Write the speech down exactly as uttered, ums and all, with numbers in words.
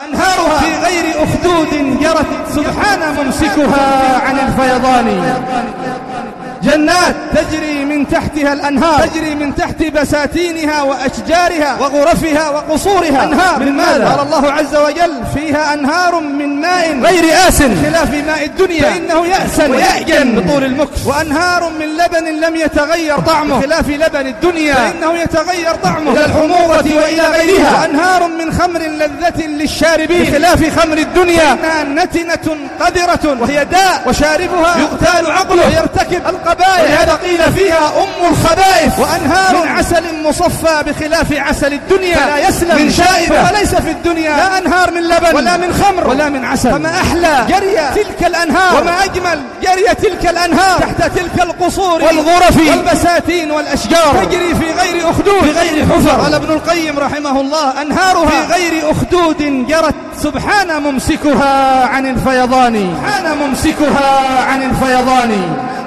وأنهارها في غير أخدود جرت سبحان ممسكها عن الفيضان. جنات تجري من تحتها الأنهار، تجري من تحت بساتينها وأشجارها وغرفها وقصورها. أنهار من ماذا؟ قال الله عز وجل فيها أنهار من ماء غير آس خلاف ماء الدنيا فإنه يأسن ويأجن بطول المكس. وأنهار من لبن لم يتغير طعمه خلاف لبن الدنيا فإنه يتغير طعمه إلى الحموضة وإلى غيرها. وأنهار من خمر لذة للشاربين بخلاف خمر الدنيا إنها نتنة قذرة وهي داء وشاربها يغتال عقله ويرتكب القبائح ولهذا قيل فيها أم الخبائث. وأنهار من عسل مصفى بخلاف عسل الدنيا فلا يسلم من شائبة. فليس في الدنيا لا أنهار من لبن ولا من خمر ولا من عسل. فما أحلى جري تلك الأنهار وما أجمل جري تلك الأنهار تحت تلك القصور والغرف والبساتين والأشجار تجري في غير أخدود في غير حفر. قال ابن القيم رحمه الله أنهارها في غير أخدود جرت سبحان ممسكها عن الفيضان. سبحان ممسكها عن الفيضان.